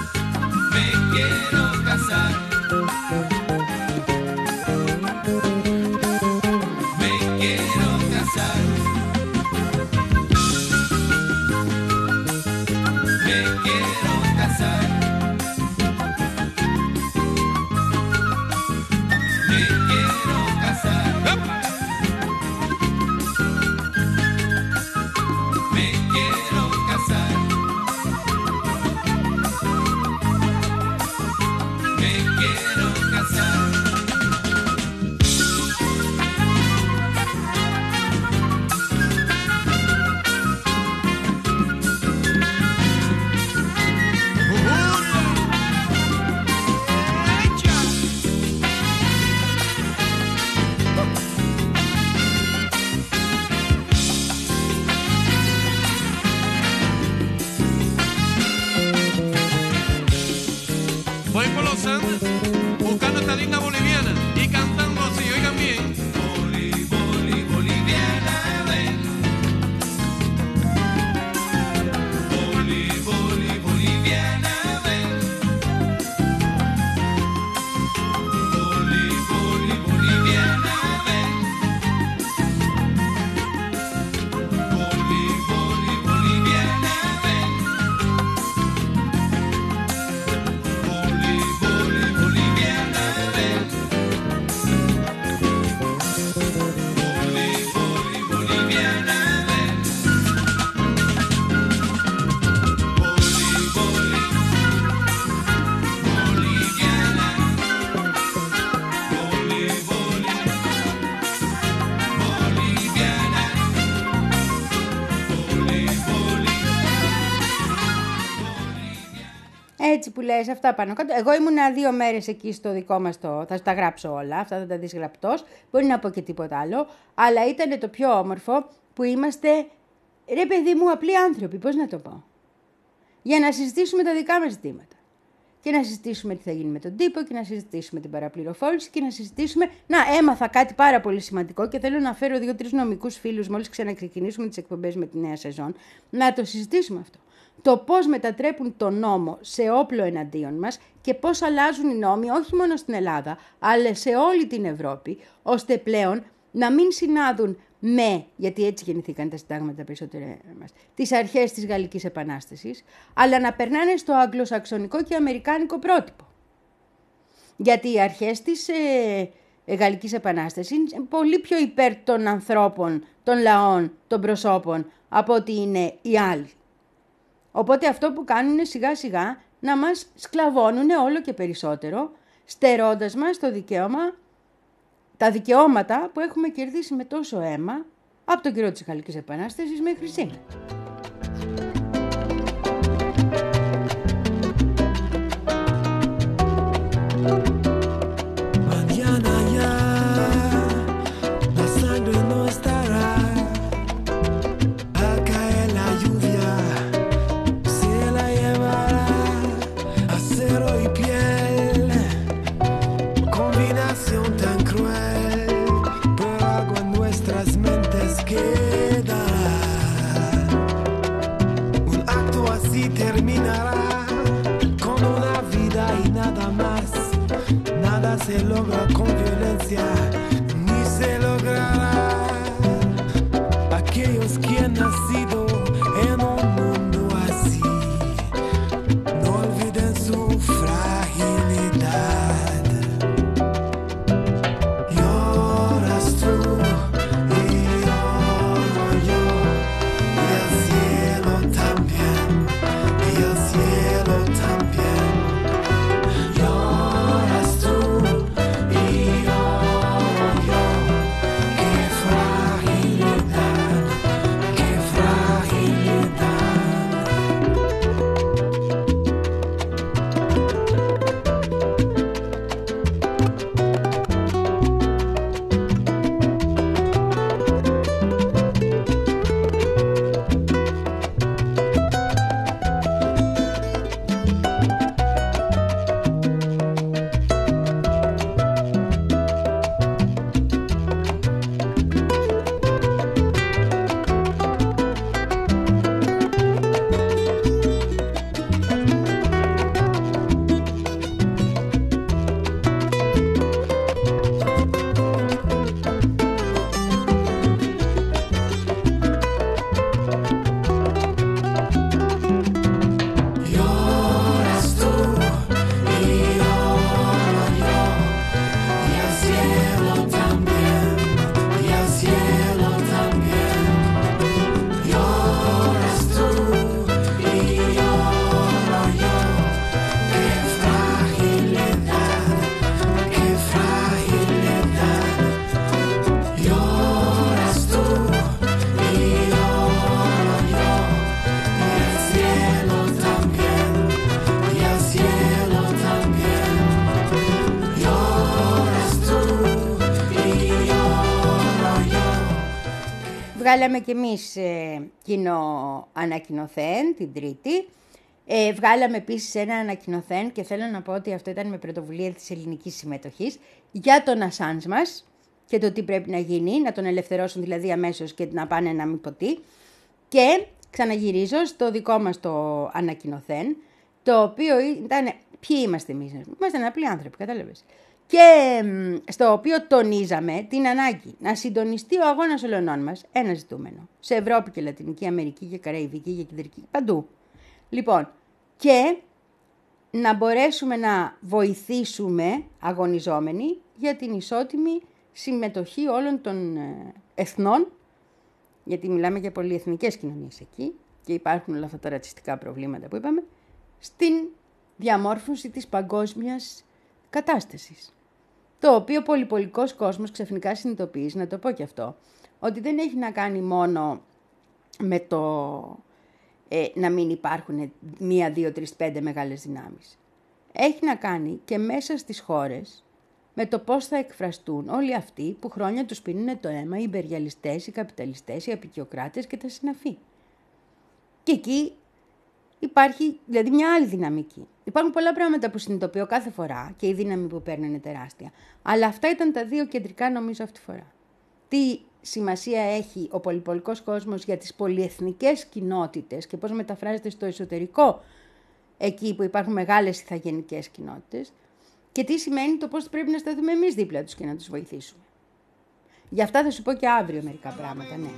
Voy por los Andes buscando esta linda boliviana y cantando así, oigan bien. Boli, boli, boliviana, ven. Boli, boli, boliviana, ven. Boli, boli, boliviana, ven. Boli, boli, boliviana, ven. Έτσι που λες, αυτά πάνω κάτω. Εγώ ήμουνα δύο μέρες εκεί στο δικό μας το. Θα τα γράψω όλα, αυτά θα τα δεις γραπτός. Μπορεί να πω και τίποτα άλλο. Αλλά ήταν το πιο όμορφο που είμαστε, ρε παιδί μου, απλοί άνθρωποι. Πώς να το πω? Για να συζητήσουμε τα δικά μας ζητήματα. Και να συζητήσουμε τι θα γίνει με τον τύπο και να συζητήσουμε την παραπληροφόρηση και να συζητήσουμε. Να, έμαθα κάτι πάρα πολύ σημαντικό και θέλω να φέρω δύο-τρεις νομικούς φίλους μόλις ξαναξεκινήσουμε τις εκπομπές με τη νέα σεζόν. Να το συζητήσουμε αυτό. Το πώς μετατρέπουν τον νόμο σε όπλο εναντίον μας και πώς αλλάζουν οι νόμοι όχι μόνο στην Ελλάδα, αλλά σε όλη την Ευρώπη, ώστε πλέον να μην συνάδουν με, γιατί έτσι γεννηθήκαν τα συντάγματα περισσότερα μας, τις αρχές της Γαλλικής Επανάστασης, αλλά να περνάνε στο αγγλοσαξονικό και αμερικάνικο πρότυπο. Γιατί οι αρχές της ε, ε, Γαλλικής Επανάστασης είναι πολύ πιο υπέρ των ανθρώπων, των λαών, των προσώπων, από ότι είναι οι άλλοι. Οπότε αυτό που κάνουν είναι σιγά σιγά να μας σκλαβώνουν όλο και περισσότερο, στερώντας μας το δικαίωμα, τα δικαιώματα που έχουμε κερδίσει με τόσο αίμα από τον καιρό της Γαλλικής Επανάστασης μέχρι σήμερα. Convino logra con violencia, ni se logrará. Aquellos que han nacido en un mundo así, no olviden su fragilidad. Lloras tú y lloro yo, y el cielo también, y el cielo también. Lloras tú y lloro yo, qué fragilidad, qué fragilidad. Lloras tú y lloro yo, y el cielo también, y el cielo también. Lloras tú y lloro yo, qué fragilidad, qué fragilidad. Lloras tú y lloro yo, y el cielo también, y el cielo también. Lloras tú y lloro yo. Βγάλαμε κι εμείς ε, κοινό ανακοινωθέν την Τρίτη. Ε, βγάλαμε επίσης ένα ανακοινωθέν και θέλω να πω ότι αυτό ήταν με πρωτοβουλία της ελληνικής συμμετοχής για τον Ασάνζ μας και το τι πρέπει να γίνει, να τον ελευθερώσουν δηλαδή αμέσως και να πάνε να μην ποτεί. Και ξαναγυρίζω στο δικό μας το ανακοινωθέν, το οποίο ήταν ποιοι είμαστε εμείς. Είμαστε απλοί άνθρωποι, κατάλαβες. Και μ, στο οποίο τονίζαμε την ανάγκη να συντονιστεί ο αγώνας ολονών μας, ένα ζητούμενο, σε Ευρώπη και Λατινική Αμερική και Καραϊβική και Κεντρική, παντού. Λοιπόν, και να μπορέσουμε να βοηθήσουμε αγωνιζόμενοι για την ισότιμη συμμετοχή όλων των ε, εθνών, γιατί μιλάμε για πολυεθνικές κοινωνίες εκεί και υπάρχουν όλα αυτά τα ρατσιστικά προβλήματα που είπαμε, στην διαμόρφωση της παγκόσμιας κατάστασης. Το οποίο ο πολυπολικός κόσμος ξαφνικά συνειδητοποιεί, να το πω και αυτό, ότι δεν έχει να κάνει μόνο με το ε, να μην υπάρχουν μία, δύο, τρεις, πέντε μεγάλες δυνάμεις. Έχει να κάνει και μέσα στις χώρες με το πώς θα εκφραστούν όλοι αυτοί που χρόνια τους πίνουν το αίμα, οι υπεριαλιστές, οι καπιταλιστές, οι απεικιοκράτες και τα συναφή. Και εκεί υπάρχει δηλαδή μια άλλη δυναμική. Υπάρχουν πολλά πράγματα που συνειδητοποιώ κάθε φορά και η δύναμη που παίρνω είναι τεράστια. Αλλά αυτά ήταν τα δύο κεντρικά νομίζω αυτή τη φορά. Τι σημασία έχει ο πολυπολικός κόσμος για τις πολυεθνικές κοινότητες και πώς μεταφράζεται στο εσωτερικό εκεί που υπάρχουν μεγάλες ηθαγενικές κοινότητες και τι σημαίνει το πώς πρέπει να σταθούμε εμείς δίπλα τους και να τους βοηθήσουμε. Γι' αυτά θα σου πω και αύριο μερικά πράγματα, ναι.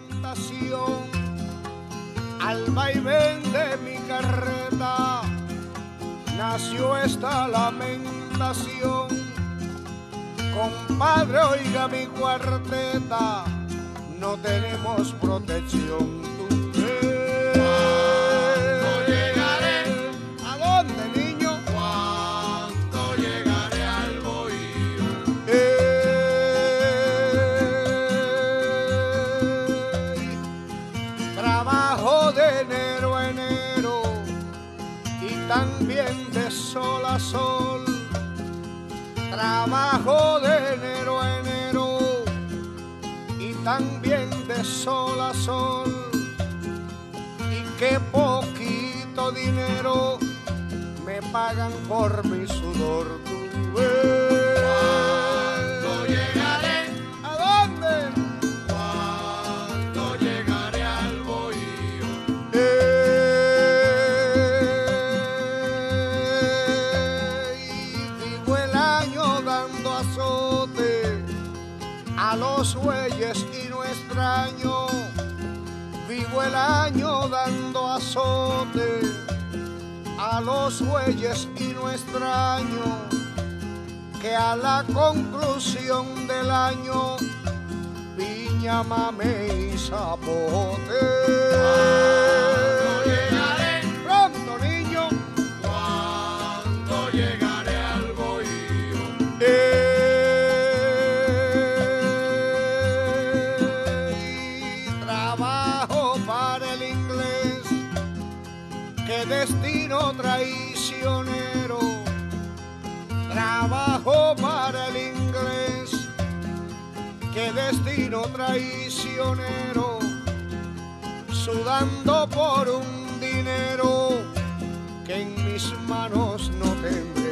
Al vaivén de mi carreta nació esta lamentación. Compadre, oiga mi cuarteta, no tenemos protección. ¿Cuándo llegaré? ¿A dónde, niño? ¿Cuándo llegaré al bohío? Trabajo de enero a enero y también de sol a sol. Trabajo de enero a enero y también de sol a sol. Y qué poquito dinero me pagan por mi sudor. ¿Cuándo llegaré? ¿A dónde? ¿Cuándo llegaré al bohío? Eh, y vivo el año dando a sol azote, a los bueyes y no extraño, vivo el año dando azote, a los bueyes y no extraño, que a la conclusión del año, piña, mamey y zapote. ¿Cuándo llegaré? Pronto, niño. ¿Cuándo llegaré al bohío? Y trabajo para el inglés, qué destino traicionero. Trabajo para el inglés, qué destino traicionero, sudando por un dinero que en mis manos no tendré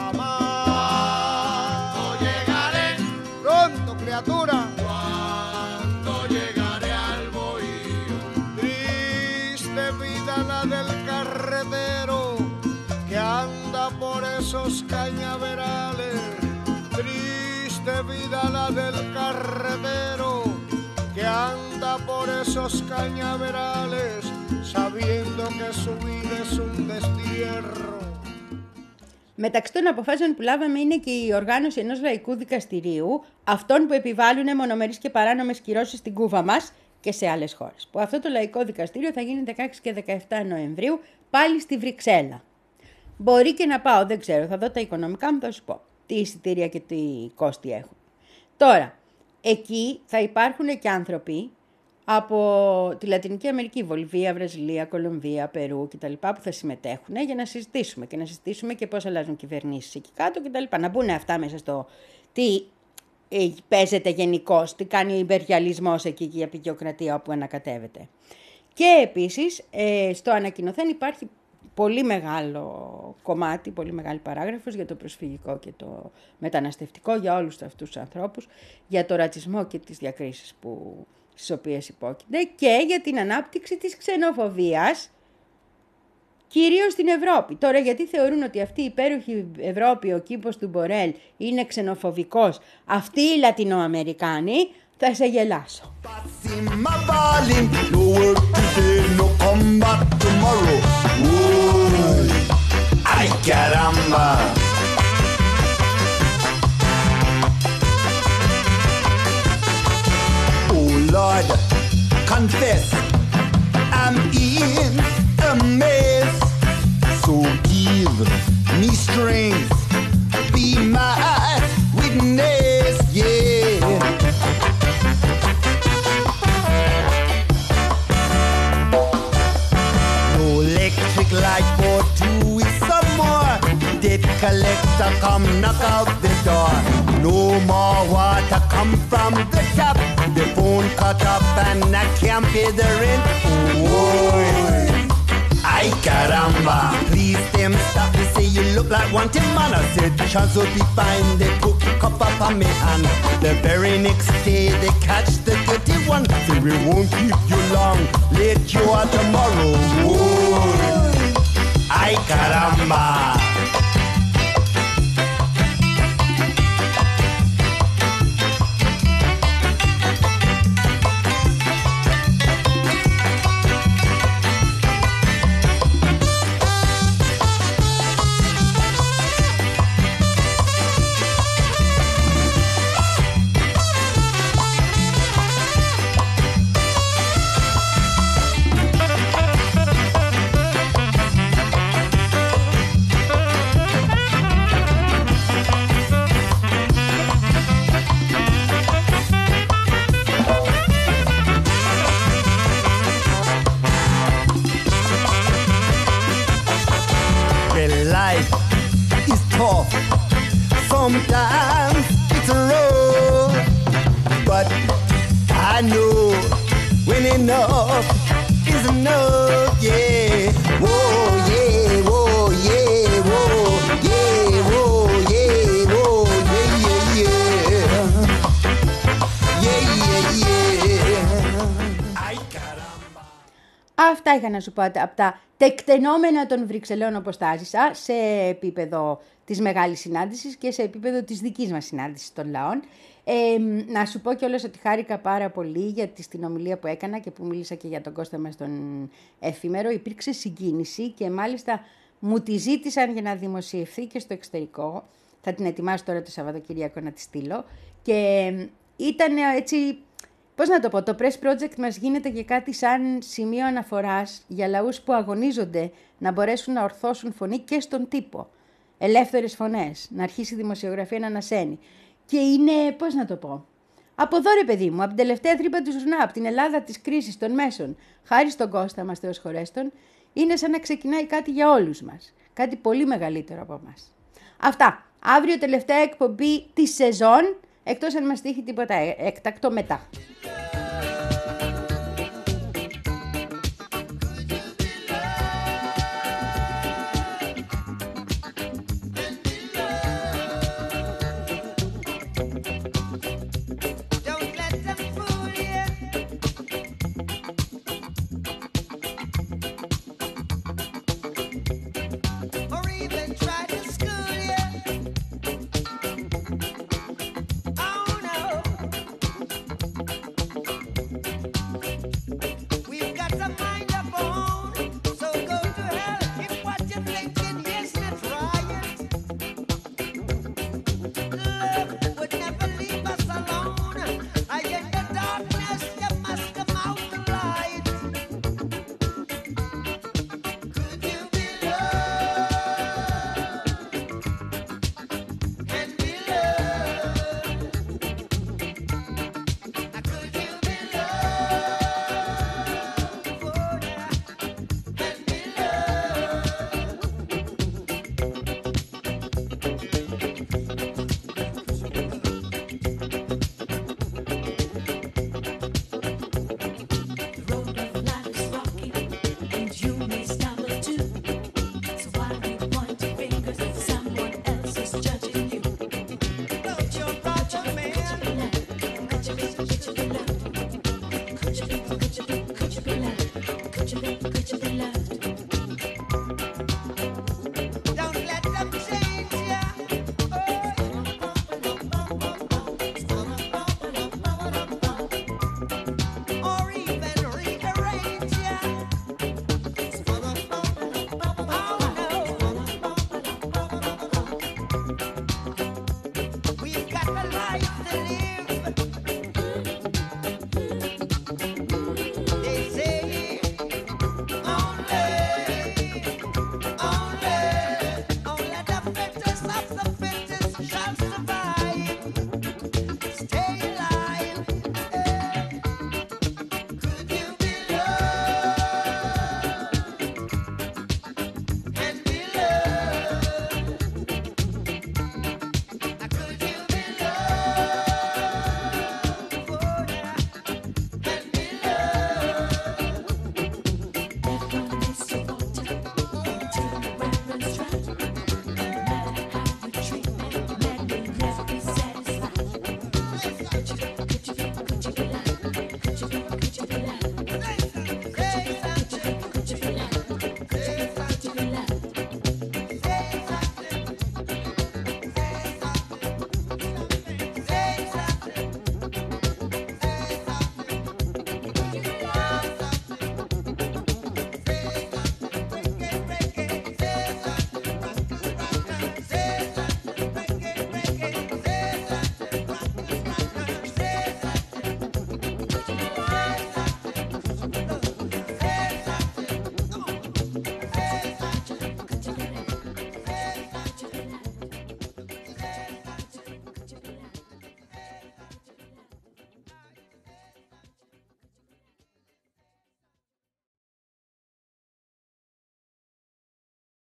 jamás. ¿Cuándo llegaré? Pronto, criatura. ¿Cuándo llegaré al bohío? Triste vida la del carretero que anda por esos cañaverales. Triste vida la del carretero que anda por esos cañaverales, sabiendo que su vida es un destierro. Μεταξύ των αποφάσεων που λάβαμε είναι και η οργάνωση ενός λαϊκού δικαστηρίου, αυτών που επιβάλλουν μονομερείς και παράνομες κυρώσεις στην Κούβα μας και σε άλλες χώρες. Που αυτό το λαϊκό δικαστήριο θα γίνει δεκαέξι και δεκαεπτά Νοεμβρίου πάλι στη Βρυξέλλα. Μπορεί και να πάω, δεν ξέρω, θα δω τα οικονομικά μου, θα σου πω τι εισιτήρια και τι κόστη έχουν. Τώρα, εκεί θα υπάρχουν και άνθρωποι από τη Λατινική Αμερική, Βολιβία, Βραζιλία, Κολομβία, Περού κτλ. Που θα συμμετέχουν για να συζητήσουμε και να συζητήσουμε και πώς αλλάζουν κυβερνήσεις εκεί κάτω κτλ. Να μπουν αυτά μέσα στο τι ε, παίζεται γενικώς, τι κάνει ο υπεριαλισμός εκεί και η απεικιοκρατία όπου ανακατεύεται. Και επίσης ε, στο ανακοινωθέν υπάρχει πολύ μεγάλο κομμάτι, πολύ μεγάλη παράγραφος για το προσφυγικό και το μεταναστευτικό, για όλους αυτούς τους ανθρώπους, για το ρατσισμό και τις διακρίσεις που, στις οποίες υπόκεινται και για την ανάπτυξη της ξενοφοβίας, κυρίως στην Ευρώπη. Τώρα, γιατί θεωρούν ότι αυτή η υπέροχη Ευρώπη, ο κήπος του Μπορέλ, είναι ξενοφοβικός, αυτοί οι Λατινοαμερικάνοι, θα σε γελάσω. My darling, no work today, no come back tomorrow. Ooh, ay caramba. Oh Lord, confess, I'm in a mess. So give me strength, be my witness, yeah. Electric light for two with some more. Debt collector come knock out the door. No more water come from the tap. The phone cut up and I can't pay the rent. Oh, ay caramba. Please them stop me say you look like wanted man. I said chance would be fine. They cook cup up on me hand. The very next day they catch the dirty one. Say we won't keep you long. Let you out tomorrow. Oh, ay caramba. Sometimes it's rough, but I know when enough is enough, yeah. Whoa, yeah, whoa, yeah, whoa, yeah, whoa, yeah, whoa, yeah, yeah, yeah. Yeah, yeah, yeah. Ay, caramba. Αυτά είχα να σου πω από τα τεκτενόμενα των Βρυξελών, όπως τα ζήσα, σε επίπεδο της μεγάλης συνάντησης και σε επίπεδο της δικής μας συνάντησης των λαών. Ε, να σου πω κιόλας ότι χάρηκα πάρα πολύ γιατί στην ομιλία που έκανα και που μίλησα και για τον Κώστα μας στον Εφήμερο υπήρξε συγκίνηση και μάλιστα μου τη ζήτησαν για να δημοσιευθεί και στο εξωτερικό. Θα την ετοιμάσω τώρα το Σαββατοκύριακο να τη στείλω. Και ήταν έτσι, πώς να το πω, το Press Project μας γίνεται και κάτι σαν σημείο αναφοράς για λαούς που αγωνίζονται να μπορέσουν να ορθώσουν φωνή και στον τύπο. Ελεύθερες φωνές, να αρχίσει η δημοσιογραφία να ανασένει. Και είναι, πώς να το πω, από εδώ ρε παιδί μου, από την τελευταία τρύπα του ζουρνά, από την Ελλάδα της κρίσης των μέσων, χάρη στον Κώστα μας, Θεός χωρέστον, είναι σαν να ξεκινάει κάτι για όλους μας. Κάτι πολύ μεγαλύτερο από εμάς. Αυτά. Αύριο τελευταία εκπομπή της σεζόν, εκτός αν μας τύχει τίποτα έκτακτο μετά.